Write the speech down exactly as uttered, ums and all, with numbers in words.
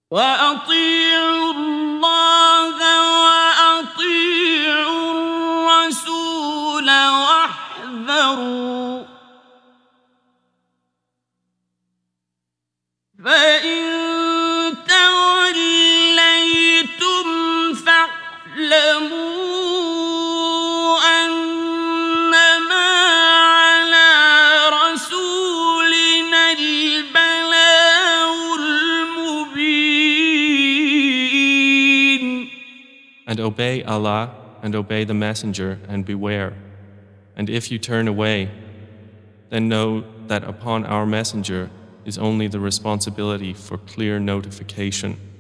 وأطيعوا الله وأطيعوا الرسول واحذروا فإن توليتم فاعلموا أنما على رسولنا البلاغ المبين. And obey Allah and obey the Messenger and beware. And if you turn away, then know that upon our Messenger is only the responsibility for clear notification.